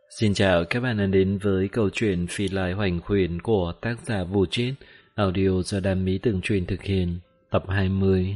Xin chào các bạn đã đến với câu chuyện Phi Lai Hoành Khuyển của tác giả Vũ Chết, audio do Đam Mỹ Tường Truyền thực hiện, tập 20.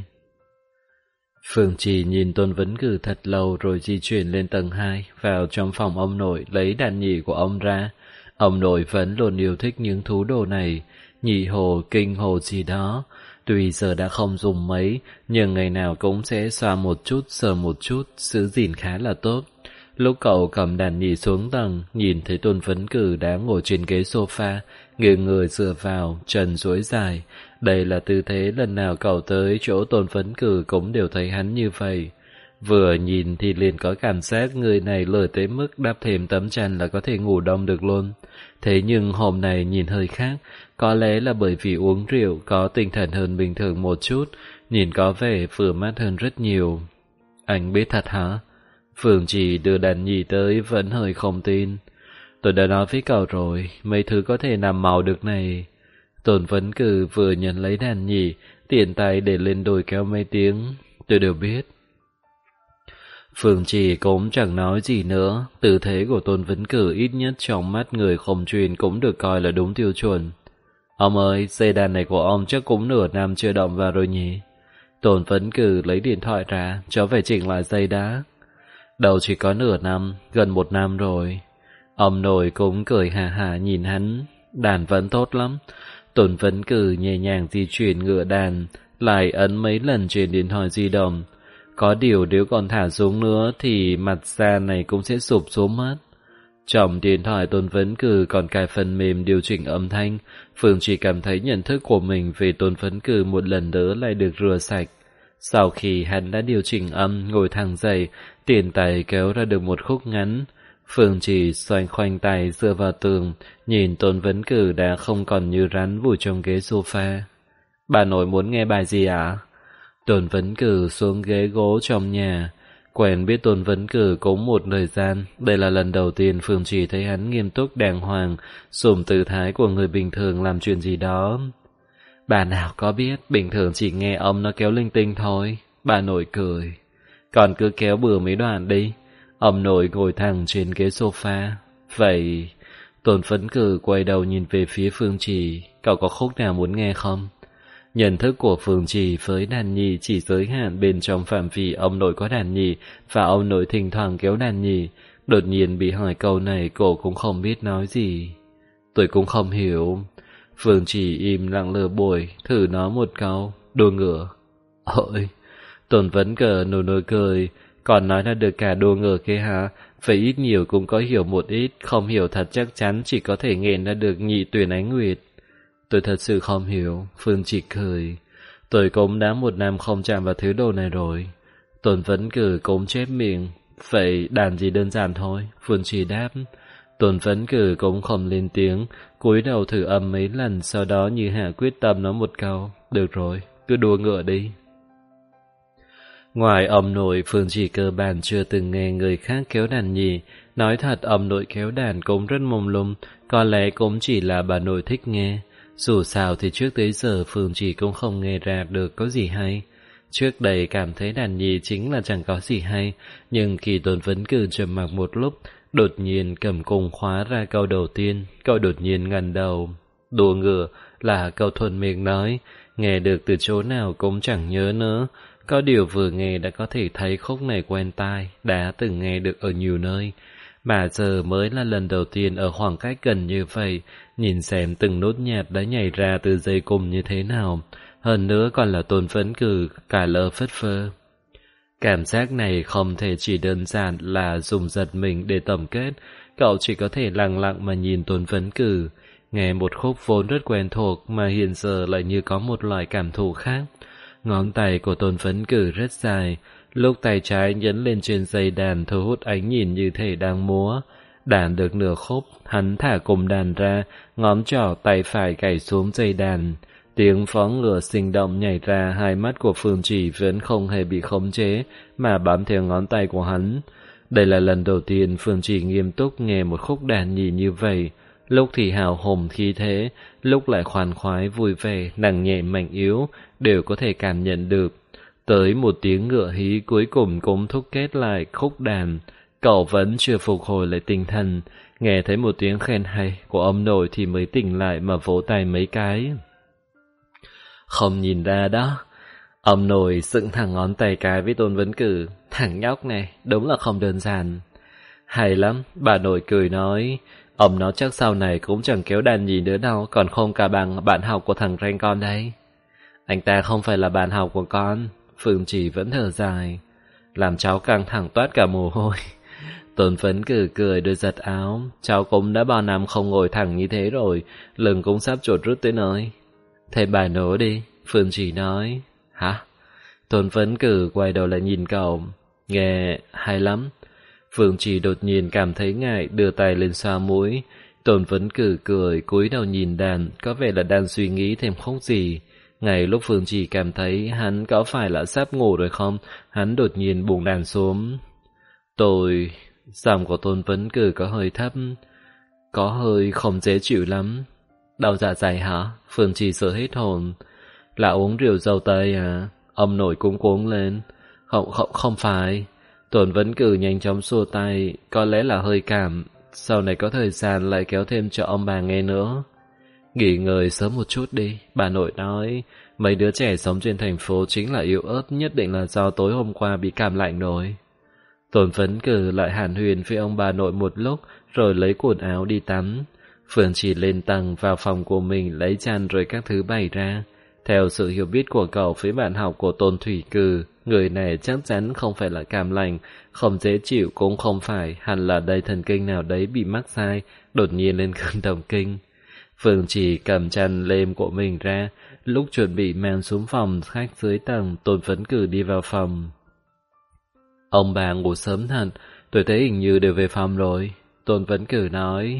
Phương Trì nhìn Tôn Vấn Cử thật lâu rồi di chuyển lên tầng 2, vào trong phòng ông nội lấy đàn nhị của ông ra. Ông nội vẫn luôn yêu thích những thú đồ này, nhị hồ, kinh hồ gì đó. Tuy giờ đã không dùng mấy, nhưng ngày nào cũng sẽ xoa một chút, sờ một chút, giữ gìn khá là tốt. Lúc cậu cầm đàn nhị xuống tầng, nhìn thấy Tôn Vấn Cử đã ngồi trên ghế sofa, nghiêng người dựa vào, chân duỗi dài. Đây là tư thế lần nào cậu tới chỗ Tôn Vấn Cử cũng đều thấy hắn như vậy. Vừa nhìn thì liền có cảm giác người này lười tới mức đắp thêm tấm chăn là có thể ngủ đông được luôn. Thế nhưng hôm nay nhìn hơi khác, có lẽ là bởi vì uống rượu có tinh thần hơn bình thường một chút, nhìn có vẻ vừa mát hơn rất nhiều. Anh biết thật hả? Phương Trì đưa đàn nhị tới vẫn hơi không tin. Tôi đã nói với cậu rồi, mấy thứ có thể làm màu được này. Tôn Vấn Cử vừa nhận lấy đàn nhị, tiện tay để lên đồi kéo mấy tiếng. Tôi đều biết. Phương Trì cũng chẳng nói gì nữa, tư thế của Tôn Vấn Cử ít nhất trong mắt người không chuyên cũng được coi là đúng tiêu chuẩn. Ông ơi, dây đàn này của ông chắc cũng nửa năm chưa động vào rồi nhỉ? Tôn Vấn Cử lấy điện thoại ra, cháu phải chỉnh lại dây đã. Đâu chỉ có nửa năm, gần 1 năm rồi. Ông nội cũng cười hà hà nhìn hắn, đàn vẫn tốt lắm. Tôn Vấn Cử nhẹ nhàng di chuyển ngựa đàn, lại ấn mấy lần trên điện thoại di động. Có điều nếu còn thả xuống nữa thì mặt da này cũng sẽ sụp xuống mất. Trong điện thoại Tôn Vấn Cử còn cài phần mềm điều chỉnh âm thanh. Phương chỉ cảm thấy nhận thức của mình về Tôn Vấn Cử một lần nữa lại được rửa sạch. Sau khi hắn đã điều chỉnh âm, ngồi thẳng dậy, tiền tay kéo ra được một khúc ngắn. Phương chỉ xoay khoanh tay dựa vào tường, nhìn Tôn Vấn Cử đã không còn như rắn vùi trong ghế sofa. Bà nội muốn nghe bài gì ạ? Tôn Vấn Cử xuống ghế gỗ trong nhà. Quen biết Tôn Vấn Cử cũng một thời gian, đây là lần đầu tiên Phương chỉ thấy hắn nghiêm túc đàng hoàng, dùng tư thái của người bình thường làm chuyện gì đó. Bà nào có biết, bình thường chỉ nghe ông nó kéo linh tinh thôi. Bà nội cười. Còn cứ kéo bừa mấy đoạn đi. Ông nội ngồi thẳng trên ghế sofa. Vậy, Tôn Vấn Cử quay đầu nhìn về phía Phương Trì. Cậu có khúc nào muốn nghe không? Nhận thức của Phương Trì với đàn nhị chỉ giới hạn bên trong phạm vi ông nội có đàn nhị và ông nội thỉnh thoảng kéo đàn nhị. Đột nhiên bị hỏi câu này cô cũng không biết nói gì. Tôi cũng không hiểu. Phương Trì im lặng lờ bồi, thử nói một câu, đua ngựa. Ôi, Tôn Vấn Cử nổi cười, còn nói là được cả đua ngựa kia hả? Vậy ít nhiều cũng có hiểu một ít, không hiểu thật chắc chắn chỉ có thể nghẹn ra được nhị tuyển ánh nguyệt. Tôi thật sự không hiểu, Phương Trì cười. Tôi cũng đã 1 năm không chạm vào thứ đồ này rồi. Tôn Vấn Cử cũng chép miệng. Vậy đàn gì đơn giản thôi, Phương Trì đáp. Tôn Vấn Cử cũng không lên tiếng, cúi đầu thử âm mấy lần, sau đó như hạ quyết tâm nói một câu. Được rồi, cứ đua ngựa đi. Ngoài ông nội, Phương Trì cơ bản chưa từng nghe người khác kéo đàn nhị. Nói thật, ông nội kéo đàn cũng rất mông lung, có lẽ cũng chỉ là bà nội thích nghe. Dù sao thì trước tới giờ Phương Trì cũng không nghe ra được có gì hay. Trước đây cảm thấy đàn nhị chính là chẳng có gì hay, nhưng khi Tôn Vấn Cử trầm mặc một lúc, đột nhiên cầm cùng khóa ra câu đầu tiên, cậu đột nhiên ngẩng đầu. Đua ngựa là câu thuần miệng nói, nghe được từ chỗ nào cũng chẳng nhớ nữa. Có điều vừa nghe đã có thể thấy khúc này quen tai, đã từng nghe được ở nhiều nơi. Mà giờ mới là lần đầu tiên ở khoảng cách gần như vậy, nhìn xem từng nốt nhạc đã nhảy ra từ dây cung như thế nào. Hơn nữa còn là Tôn Vấn Cử cả lơ phất phơ. Cảm giác này không thể chỉ đơn giản là dùng giật mình để tổng kết, cậu chỉ có thể lặng lặng mà nhìn Tôn Vấn Cử, nghe một khúc vốn rất quen thuộc mà hiện giờ lại như có một loại cảm thụ khác. Ngón tay của Tôn Vấn Cử rất dài, lúc tay trái nhấn lên trên dây đàn thu hút ánh nhìn như thể đang múa. Đàn được nửa khúc, hắn thả cùng đàn ra, ngón trỏ tay phải gảy xuống dây đàn. Tiếng phó ngựa sinh động nhảy ra, hai mắt của Phương Trì vẫn không hề bị khống chế, mà bám theo ngón tay của hắn. Đây là lần đầu tiên Phương Trì nghiêm túc nghe một khúc đàn nhị như vậy. Lúc thì hào hùng khí thế, lúc lại khoan khoái vui vẻ, nặng nhẹ mạnh yếu, đều có thể cảm nhận được. Tới một tiếng ngựa hí cuối cùng cũng thúc kết lại khúc đàn. Cậu vẫn chưa phục hồi lại tinh thần, nghe thấy một tiếng khen hay của ông nội thì mới tỉnh lại mà vỗ tay mấy cái. Không nhìn ra đó. Ông nội dựng thẳng ngón tay cái với Tôn Vấn Cử. Thằng nhóc này đúng là không đơn giản. Hay lắm, bà nội cười nói. Ông nó chắc sau này cũng chẳng kéo đàn gì nữa đâu, còn không cả bằng bạn học của thằng Ranh con đấy. Anh ta không phải là bạn học của con. Phương Trì vẫn thở dài, làm cháu căng thẳng toát cả mồ hôi. Tôn Vấn Cử cười đôi giật áo. Cháu cũng đã bao năm không ngồi thẳng như thế rồi, lưng cũng sắp chuột rút tới nơi. Thầy bài nổ đi, Phương Trì nói. Hả? Tôn Vấn Cử quay đầu lại nhìn cậu. Nghe hay lắm. Phương Trì đột nhiên cảm thấy ngại, đưa tay lên xoa mũi. Tôn Vấn Cử cười, cúi đầu nhìn đàn, có vẻ là đang suy nghĩ thêm khúc gì. Ngay lúc Phương Trì cảm thấy hắn có phải là sắp ngủ rồi không, hắn đột nhiên buông đàn xuống. Tôi... Giọng của Tôn Vấn Cử có hơi thấp, có hơi không dễ chịu lắm. Đau dạ dày hả? Phương Trì sợ hết hồn. Là uống rượu dâu tây à? Ông nội cũng cuống lên. Không phải. Tôn Vấn Cử nhanh chóng xua tay, có lẽ là hơi cảm. Sau này có thời gian lại kéo thêm cho ông bà nghe nữa. Nghỉ ngơi sớm một chút đi, bà nội nói. Mấy đứa trẻ sống trên thành phố chính là yếu ớt, nhất định là do tối hôm qua bị cảm lạnh rồi. Tôn Vấn Cử lại hàn huyền với ông bà nội một lúc, rồi lấy quần áo đi tắm. Phương Trì lên tầng vào phòng của mình lấy chăn rồi các thứ bày ra. Theo sự hiểu biết của cậu với bạn học của Tôn Thủy Cử, người này chắc chắn không phải là cảm lạnh, không dễ chịu cũng không phải, hẳn là dây thần kinh nào đấy bị mắc sai, đột nhiên lên cơn động kinh. Phương Trì cầm chăn lêm của mình ra, lúc chuẩn bị mang xuống phòng khách dưới tầng, Tôn Vấn Cử đi vào phòng. Ông bà ngủ sớm thật, tôi thấy hình như đều về phòng rồi. Tôn Vấn Cử nói.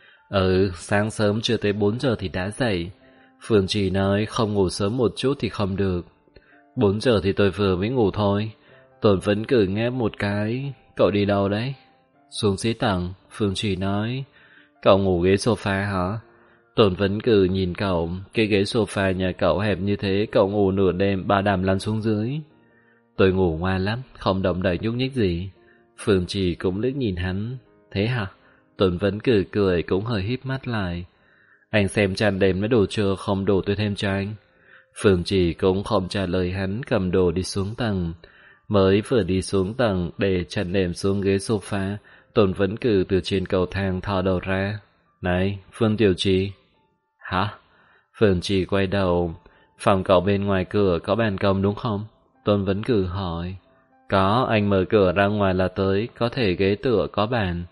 Sáng sớm chưa tới 4 giờ thì đã dậy. Phương Trì nói không ngủ sớm một chút thì không được. 4 giờ thì tôi vừa mới ngủ thôi. Tôn Vấn Cử ngáp một cái. Cậu đi đâu đấy? Xuống dưới tầng, Phương Trì nói. Cậu ngủ ghế sofa hả? Tôn Vấn Cử nhìn cậu. Cái ghế sofa nhà cậu hẹp như thế, cậu ngủ nửa đêm bảo đảm lăn xuống dưới. Tôi ngủ ngoan lắm, không động đậy nhúc nhích gì. Phương Trì cũng liếc nhìn hắn. Thế hả? Tôn Vấn Cử cười cũng hơi híp mắt lại. Anh xem chăn đệm nó đủ chưa, không đủ tôi thêm cho anh. Phương Trì cũng không trả lời hắn, cầm đồ đi xuống tầng. Mới vừa đi xuống tầng để chăn đệm xuống ghế sofa, Tôn Vấn Cử từ trên cầu thang thò đầu ra. Này, Phương Tiểu Trì. Hả? Phương Trì quay đầu. Phòng cậu bên ngoài cửa có ban công đúng không? Tôn Vấn Cử hỏi. Có, anh mở cửa ra ngoài là tới, có thể ghế tựa có bàn.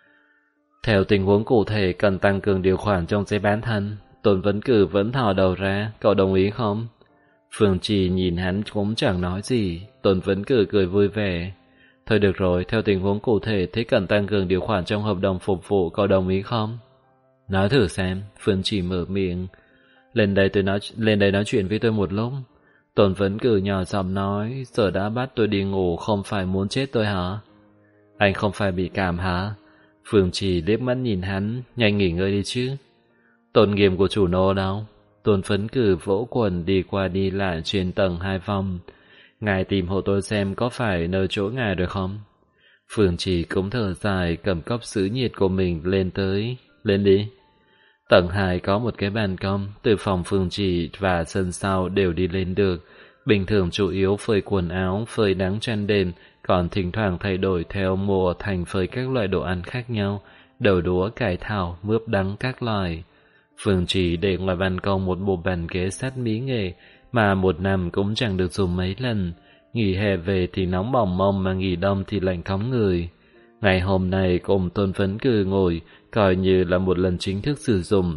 Theo tình huống cụ thể cần tăng cường điều khoản trong giấy bán thân. Tôn Vấn Cử vẫn thò đầu ra, cậu đồng ý không? Phương Trì nhìn hắn cũng chẳng nói gì. Tôn Vấn Cử cười vui vẻ. Thôi được rồi, theo tình huống cụ thể thế cần tăng cường điều khoản trong hợp đồng phục vụ, cậu đồng ý không? Nói thử xem. Phương Trì mở miệng. Lên đây nói chuyện với tôi một lúc. Tôn Vấn Cử nhỏ giọng nói. Giờ đã bắt tôi đi ngủ, không phải muốn chết tôi hả? Anh không phải bị cảm hả? Phương Trì liếc mắt nhìn hắn. Nhanh nghỉ ngơi đi chứ. Tôn nghiêm của chủ nô đâu? Tôn Vấn Cử vỗ quần đi qua đi lại trên tầng 2 vòng. Ngài tìm hộ tôi xem có phải nơi chỗ ngài được không? Phương Trì cũng thở dài, cầm cốc sứ nhiệt của mình lên tới. Lên đi. Tầng 2 có một cái ban công, từ phòng Phương Trì và sân sau đều đi lên được. Bình thường chủ yếu phơi quần áo, phơi đắng chăn đệm, còn thỉnh thoảng thay đổi theo mùa thành phơi các loại đồ ăn khác nhau, đậu đũa, cải thảo, mướp đắng các loại. Phương Trì để ngoài ban công một bộ bàn ghế sắt mỹ nghệ mà một năm cũng chẳng được dùng mấy lần. Nghỉ hè về thì nóng bỏng mông mà nghỉ đông thì lạnh cóng người. Ngày hôm nay cùng Tôn Vấn Cử ngồi, coi như là một lần chính thức sử dụng.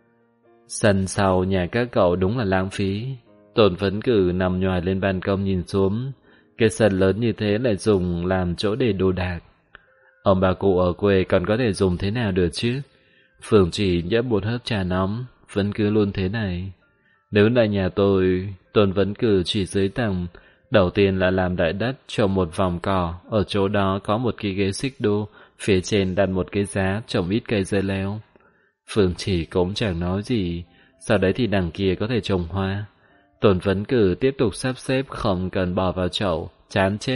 Sân sau nhà các cậu đúng là lãng phí. Tôn Vấn Cử nằm nhoài lên ban công nhìn xuống. Cái sân lớn như thế lại dùng làm chỗ để đồ đạc. Ông bà cụ ở quê còn có thể dùng thế nào được chứ? Phương Trì nhấp một hớp trà nóng. Vẫn cứ luôn thế này. Nếu là nhà tôi, Tôn Vấn Cử chỉ dưới tầng. Đầu tiên là làm đại đất trồng một vòng cỏ. Ở chỗ đó có một cái ghế xích đu, phía trên đặt một cái giá trồng ít cây dây leo. Phương Trì cũng chẳng nói gì. Sau đấy thì đằng kia có thể trồng hoa. Tôn Vấn Cử tiếp tục sắp xếp, không cần bỏ vào chậu, chán chết,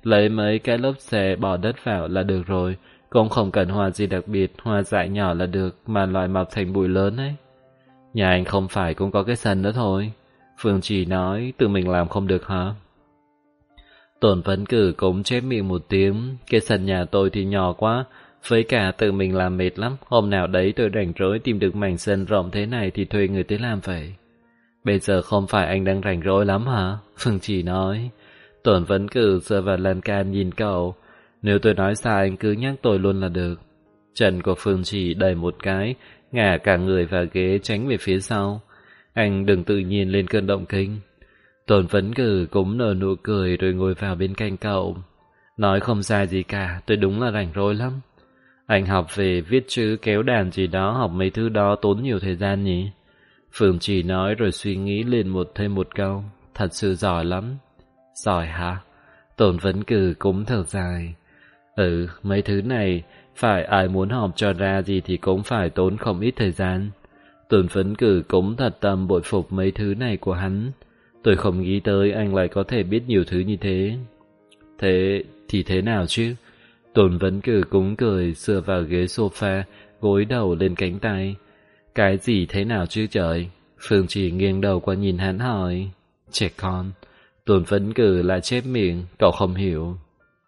lấy mấy cái lốp xe bỏ đất vào là được rồi, cũng không cần hoa gì đặc biệt, hoa dại nhỏ là được, mà loại mọc thành bụi lớn ấy. Nhà anh không phải cũng có cái sân đó thôi. Phương Trì nói, tự mình làm không được hả? Tôn Vấn Cử cũng chép miệng một tiếng, cái sân nhà tôi thì nhỏ quá, với cả tự mình làm mệt lắm, hôm nào đấy tôi rảnh rỗi tìm được mảnh sân rộng thế này thì thuê người tới làm vậy. Bây giờ không phải anh đang rảnh rỗi lắm hả? Phương Trì nói. Tôn Vấn Cử dựa vào lan can nhìn cậu, nếu tôi nói sai anh cứ nhắc tôi luôn là được. Chân của Phương Trì đẩy một cái, ngả cả người vào ghế tránh về phía sau. Anh đừng tự nhiên lên cơn động kinh. Tôn Vấn Cử cũng nở nụ cười rồi ngồi vào bên cạnh cậu. Nói không sai gì cả, tôi đúng là rảnh rỗi lắm. Anh học về viết chữ kéo đàn gì đó, học mấy thứ đó tốn nhiều thời gian nhỉ? Phương Trì nói rồi suy nghĩ lên thêm một câu. Thật sự giỏi lắm. Giỏi hả? Tôn Vấn Cử cũng thở dài. Mấy thứ này, phải ai muốn học cho ra gì thì cũng phải tốn không ít thời gian. Tôn Vấn Cử cũng thật tâm bội phục mấy thứ này của hắn. Tôi không nghĩ tới anh lại có thể biết nhiều thứ như thế. Thế thì thế nào chứ? Tôn Vấn Cử cũng cười, dựa vào ghế sofa, gối đầu lên cánh tay. Cái gì thế nào chứ trời? Phương Trì nghiêng đầu qua nhìn hắn hỏi. Trẻ con. Tôn Vấn Cử lại chép miệng, cậu không hiểu.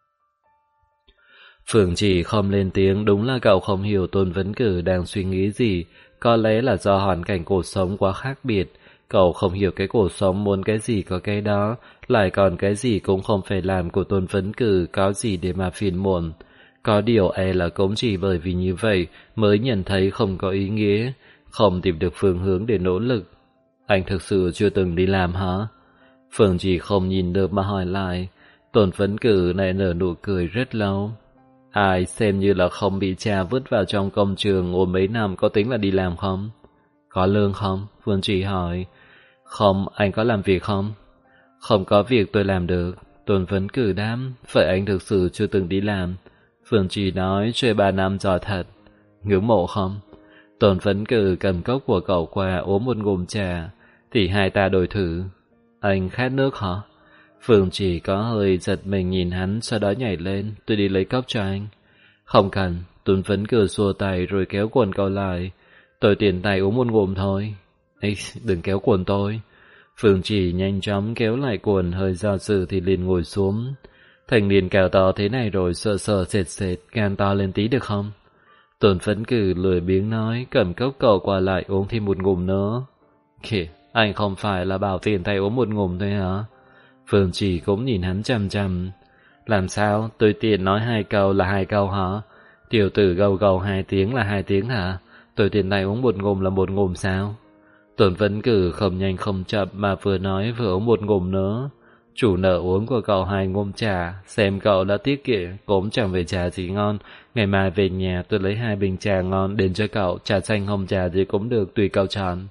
Phương Trì không lên tiếng, đúng là cậu không hiểu Tôn Vấn Cử đang suy nghĩ gì. Có lẽ là do hoàn cảnh cuộc sống quá khác biệt. Cậu không hiểu cái cuộc sống muốn cái gì có cái đó, lại còn cái gì cũng không phải làm của Tôn Vấn Cử có gì để mà phiền muộn. Có điều là cũng chỉ bởi vì như vậy mới nhận thấy không có ý nghĩa, không tìm được phương hướng để nỗ lực. Anh thực sự chưa từng đi làm hả? Phương Trì không nhìn được mà hỏi lại. Tôn Vấn Cử lại nở nụ cười rất lâu. Ai xem như là không bị cha vứt vào trong công trường ôm mấy năm có tính là đi làm không? Có lương không? Phương Trì hỏi. Không, anh có làm việc không? Không có việc tôi làm được. Tôn Vấn Cử đáp. Vậy anh thực sự chưa từng đi làm? Phương Trì nói. Chơi 3 năm giỏi thật. Ngưỡng mộ không? Tôn Vấn Cử cầm cốc của cậu qua uống một ngụm trà. Thì hai ta đổi thử. Anh khát nước hả? Phương Trì có hơi giật mình nhìn hắn, sau đó nhảy lên. Tôi đi lấy cốc cho anh. Không cần. Tôn Vấn Cử xua tay rồi kéo quần cậu lại. Tôi tiện tay uống một ngụm thôi. Ê, đừng kéo quần tôi. Phương Trì nhanh chóng kéo lại quần, hơi do dự thì liền ngồi xuống. Thành niên cao to thế này rồi, sợ sệt sệt, gan to lên tí được không? Tôn Vấn Cử lười biếng nói, cầm cốc cậu qua lại uống thêm một ngụm nữa. Kìa, anh không phải là bảo tiền tay uống một ngụm thôi hả? Phương Trì cũng nhìn hắn chằm chằm. Làm sao, tôi tiện nói 2 câu là 2 câu hả? Tiểu tử gầu gầu 2 tiếng là 2 tiếng hả? Tôi tiện tay uống một ngụm là một ngụm sao? Tôn Vấn Cử không nhanh không chậm mà vừa nói vừa uống một ngụm nữa. Chủ nợ uống của cậu 2 ngụm trà, xem cậu đã tiết kiệm, cũng chẳng về trà gì ngon. Ngày mai về nhà tôi lấy 2 bình trà ngon đến cho cậu, trà xanh hồng trà gì cũng được, tùy cậu chọn.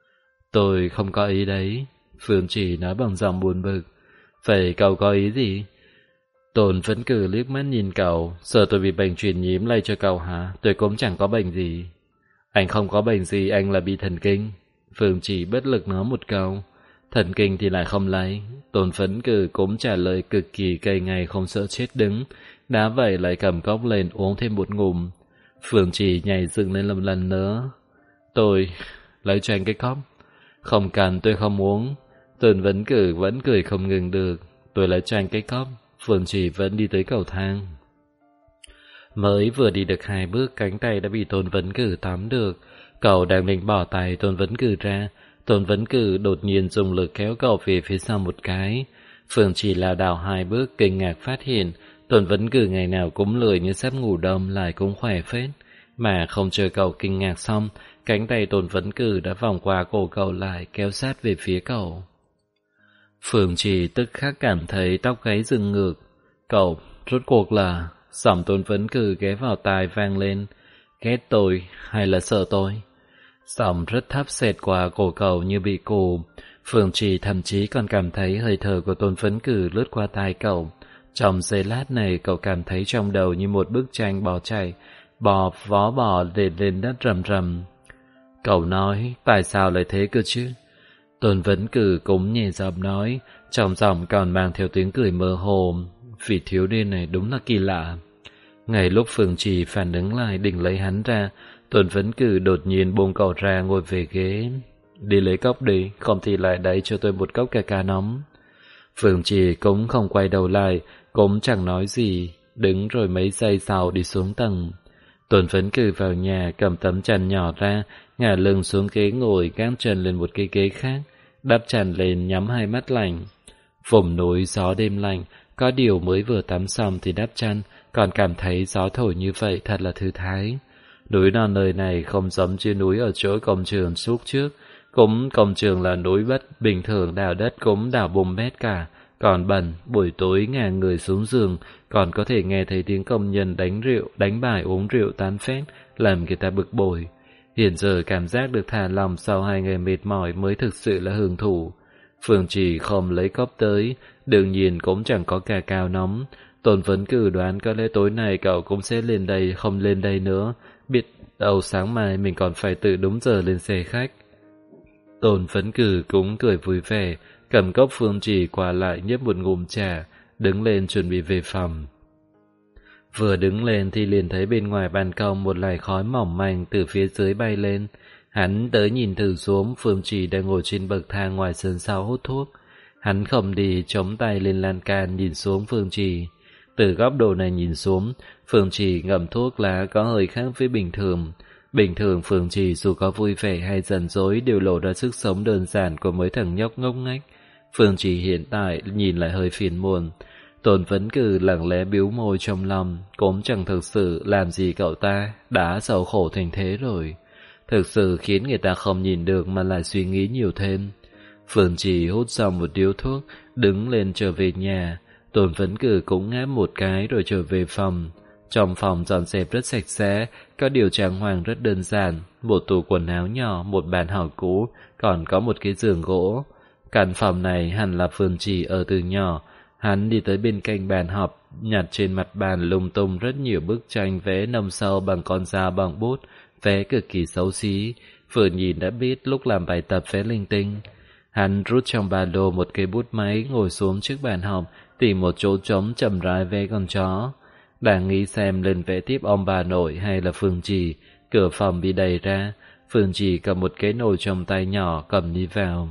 Tôi không có ý đấy. Phương Trì nói bằng giọng buồn bực. Vậy cậu có ý gì? Tôn Vấn Cử liếc mắt nhìn cậu. Sợ tôi bị bệnh truyền nhiễm lây cho cậu hả? Tôi cũng chẳng có bệnh gì. Anh không có bệnh gì, anh là bị thần kinh. Phương Trì bất lực nói một câu. Thần kinh thì lại không lấy. Tôn Vấn Cử cũng trả lời cực kỳ cay ngay, không sợ chết đứng. Đá vậy lại cầm cốc lên uống thêm một ngụm. Phương Trì nhảy dựng lên một lần nữa. Tôi lấy cho anh cái cốc. Không cần, tôi không uống. Tôn Vấn Cử vẫn cười không ngừng được. Tôi lấy cho anh cái cốc. Phương Trì vẫn đi tới cầu thang. Mới vừa đi được 2 bước, cánh tay đã bị Tôn Vấn Cử tóm được. Cậu đang định bỏ tay Tôn Vấn Cử ra. Tôn Vấn Cử đột nhiên dùng lực kéo cậu về phía sau một cái. Phương Trì lảo đảo 2 bước, kinh ngạc phát hiện Tôn Vấn Cử ngày nào cũng lười như sắp ngủ đông, lại cũng khỏe phết. Mà không chờ cậu kinh ngạc xong, cánh tay Tôn Vấn Cử đã vòng qua cổ cậu lại, kéo sát về phía cậu. Phương Trì tức khắc cảm thấy tóc gáy dựng ngược. Cậu, rốt cuộc là... Giọng Tôn Vấn Cử ghé vào tai vang lên. Ghét tôi hay là sợ tôi? Giọng rất thấp xẹt qua cổ cậu như bị cù. Phương Trì thậm chí còn cảm thấy hơi thở của Tôn Vấn Cử lướt qua tai cậu. Trong giây lát này cậu cảm thấy trong đầu như một bức tranh bò chạy, vó bò lên đất rầm rầm. Cậu nói, tại sao lại thế cơ chứ? Tôn Vấn Cử cũng nhẹ giọng nói, trong giọng còn mang theo tiếng cười mơ hồ. Vị thiếu niên này đúng là kỳ lạ. Ngay lúc Phương Trì phản ứng lại định lấy hắn ra, Tôn Vấn Cử đột nhiên buông cậu ra ngồi về ghế. Đi lấy cốc đi, không thì lại đẩy cho tôi một cốc ca nóng. Phương Trì cũng không quay đầu lại, cũng chẳng nói gì, đứng rồi mấy giây sau đi xuống tầng. Tôn Vấn Cử vào nhà cầm tấm chăn nhỏ ra, ngả lưng xuống ghế ngồi, gác chân lên một cái ghế khác, đắp chăn lên nhắm hai mắt lạnh. Vùng núi gió đêm lạnh, có điều mới vừa tắm xong thì đắp chăn, còn cảm thấy gió thổi như vậy thật là thư thái. Núi non nơi này không giống như núi ở chỗ công trường lúc trước, cũng công trường là núi bất bình thường đào đất cũng đào bùm bét cả, còn bẩn, buổi tối ngả người xuống giường, còn có thể nghe thấy tiếng công nhân đánh rượu, đánh bài uống rượu tán phét, làm người ta bực bội. Hiện giờ cảm giác được thả lòng sau 2 ngày mệt mỏi mới thực sự là hưởng thụ. Phương Trì không lấy cốc tới, đương nhiên cũng chẳng có cà cao nóng. Tôn Vấn Cử đoán có lẽ tối nay cậu cũng sẽ lên đây, không lên đây nữa. Biết đâu sáng mai mình còn phải tự đúng giờ lên xe khách. Tôn Vấn Cử cũng cười vui vẻ, cầm cốc Phương Trì qua lại nhấp một ngụm trà, đứng lên chuẩn bị về phòng. Vừa đứng lên thì liền thấy bên ngoài ban công một làn khói mỏng manh từ phía dưới bay lên. Hắn tới nhìn thử xuống, Phương Trì đang ngồi trên bậc thang ngoài sân sau hút thuốc. Hắn không đi, chống tay lên lan can nhìn xuống Phương Trì. Từ góc độ này nhìn xuống, Phương Trì ngậm thuốc lá có hơi khác với bình thường. Bình thường Phương Trì dù có vui vẻ hay giận dỗi đều lộ ra sức sống đơn giản của mấy thằng nhóc ngốc nghếch. Phương Trì hiện tại nhìn lại hơi phiền muộn. Tôn Vấn Cử lặng lẽ bĩu môi trong lòng, cũng chẳng thực sự làm gì cậu ta, đã sầu khổ thành thế rồi. Thực sự khiến người ta không nhìn được mà lại suy nghĩ nhiều thêm. Phương Trì hút xong một điếu thuốc, đứng lên trở về nhà. Tôn Vấn Cử cũng ngáp một cái rồi trở về phòng. Trong phòng dọn dẹp rất sạch sẽ, có điều trang hoàng rất đơn giản, một tủ quần áo nhỏ, một bàn học cũ, còn có một cái giường gỗ. Căn phòng này hẳn là Phương Trì ở từ nhỏ. Hắn đi tới bên cạnh bàn học, nhặt trên mặt bàn lung tung rất nhiều bức tranh vẽ nông sâu bằng con dao bằng bút, vẽ cực kỳ xấu xí, vừa nhìn đã biết lúc làm bài tập vẽ linh tinh. Hắn rút trong ba lô một cây bút máy, ngồi xuống trước bàn học, tìm một chỗ trống chậm rãi vẽ con chó. Đang nghĩ xem lên vẽ tiếp ông bà nội hay là Phương Trì, cửa phòng bị đẩy ra, Phương Trì cầm một cái nồi trong tay nhỏ cầm đi vào.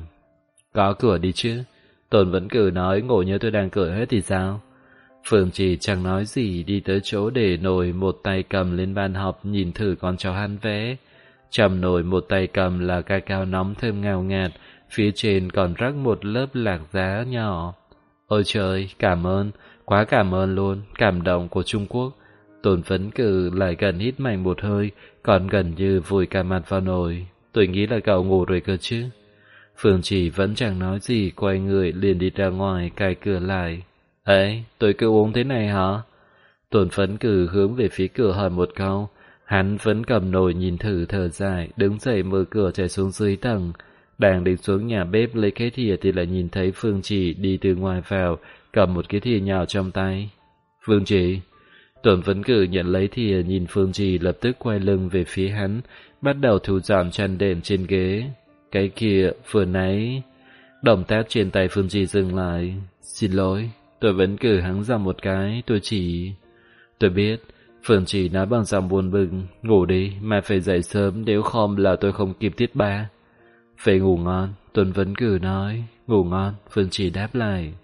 Có cửa đi chứ? Tôn Vấn Cử nói, ngộ nhớ tôi đang cửa hết thì sao? Phương Trì chẳng nói gì, đi tới chỗ để nồi, một tay cầm lên bàn học nhìn thử con chó hắn vẽ. Trong nồi một tay cầm là ca cao nóng thơm ngào ngạt, phía trên còn rắc một lớp lạc giá nhỏ. Ôi trời, cảm ơn, quá cảm ơn luôn, cảm động của Trung Quốc. Tôn Vấn Cử lại gần hít mạnh một hơi, còn gần như vùi cả mặt vào nồi. Tôi nghĩ là cậu ngủ rồi cơ chứ? Phương Trì vẫn chẳng nói gì, quay người liền đi ra ngoài, cài cửa lại. Ấy, tôi cứ uống thế này hả? Tôn Vấn Cử hướng về phía cửa hỏi một câu. Hắn vẫn cầm nồi nhìn thử thở dài, đứng dậy mở cửa chạy xuống dưới tầng. Đang định xuống nhà bếp lấy cái thìa thì lại nhìn thấy Phương Trì đi từ ngoài vào, cầm một cái thìa nhỏ trong tay. Phương Trì. Tôn Vấn Cử nhận lấy thìa, nhìn Phương Trì lập tức quay lưng về phía hắn, bắt đầu thu dọn chăn đệm trên ghế. Cái kia, vừa nãy... Động tác trên tay Phương Trì dừng lại. Xin lỗi, tôi vẫn cử hắn ra một cái, tôi chỉ... Tôi biết, Phương Trì nói bằng giọng buồn bực. Ngủ đi, mà phải dậy sớm, nếu không là tôi không kịp tiết 3. Phải ngủ ngon, Tôn Vấn Cử nói. Ngủ ngon, Phương Trì đáp lại.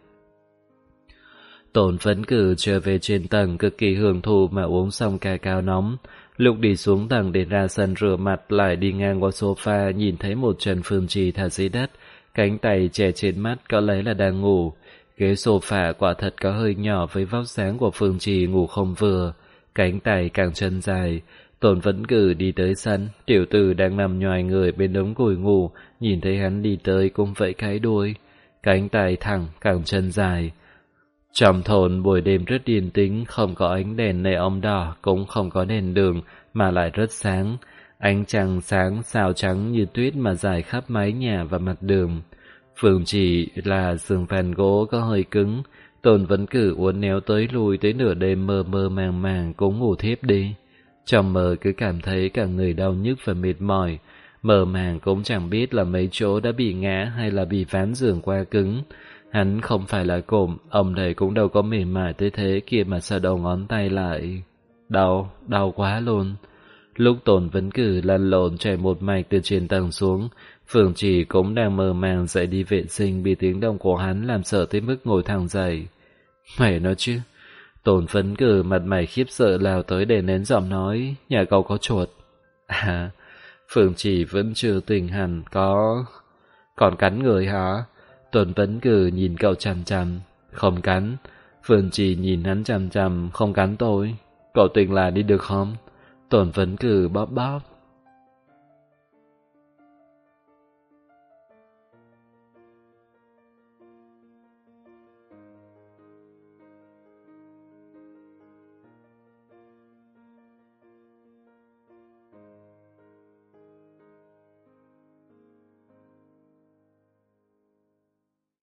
Tôn Vấn Cử trở về trên tầng cực kỳ hưởng thụ mà uống xong ca cao nóng. Lúc đi xuống tầng để ra sân rửa mặt lại đi ngang qua sofa, nhìn thấy một chân Phương Trì thả dưới đất, cánh tay che trên mắt, có lẽ là đang ngủ. Ghế sofa quả thật có hơi nhỏ với vóc dáng của Phương Trì ngủ không vừa, cánh tay càng chân dài. Tôn Vấn Cử đi tới sân, tiểu tử đang nằm nhoài người bên đống củi ngủ, nhìn thấy hắn đi tới cũng vẫy cái đuôi, cánh tay thẳng càng chân dài. Trong thôn buổi đêm rất yên tĩnh, không có ánh đèn neon đỏ, cũng không có đèn đường, mà lại rất sáng. Ánh trăng sáng sao trắng như tuyết mà dài khắp mái nhà và mặt đường. Phương Trì là giường phàn gỗ có hơi cứng, Tôn Vấn Cử uốn néo tới lui tới nửa đêm mơ mơ màng màng cũng ngủ thiếp đi. Trong mơ cứ cảm thấy cả người đau nhức và mệt mỏi, mơ màng cũng chẳng biết là mấy chỗ đã bị ngã hay là bị ván giường qua cứng. Hắn không phải là cộm, ông này cũng đâu có mềm mại tới thế kia mà sao đầu ngón tay lại. Đau quá luôn. Lúc Tôn Vấn Cử lăn lộn chạy một mạch từ trên tầng xuống, Phương Trì cũng đang mơ màng dậy đi vệ sinh, bị tiếng động của hắn làm sợ tới mức ngồi thẳng dậy. Mày nói chứ? Tôn Vấn Cử mặt mày khiếp sợ lao tới để nén giọng nói, nhà cậu có chuột. À, Phương Trì vẫn chưa tỉnh hẳn, còn cắn người hả? Tôn Vấn Cử nhìn cậu chằm chằm. Không cắn. Phương Trì nhìn hắn chằm chằm, không cắn tôi. Cậu tỉnh lại đi được không? Tôn Vấn Cử bóp bóp.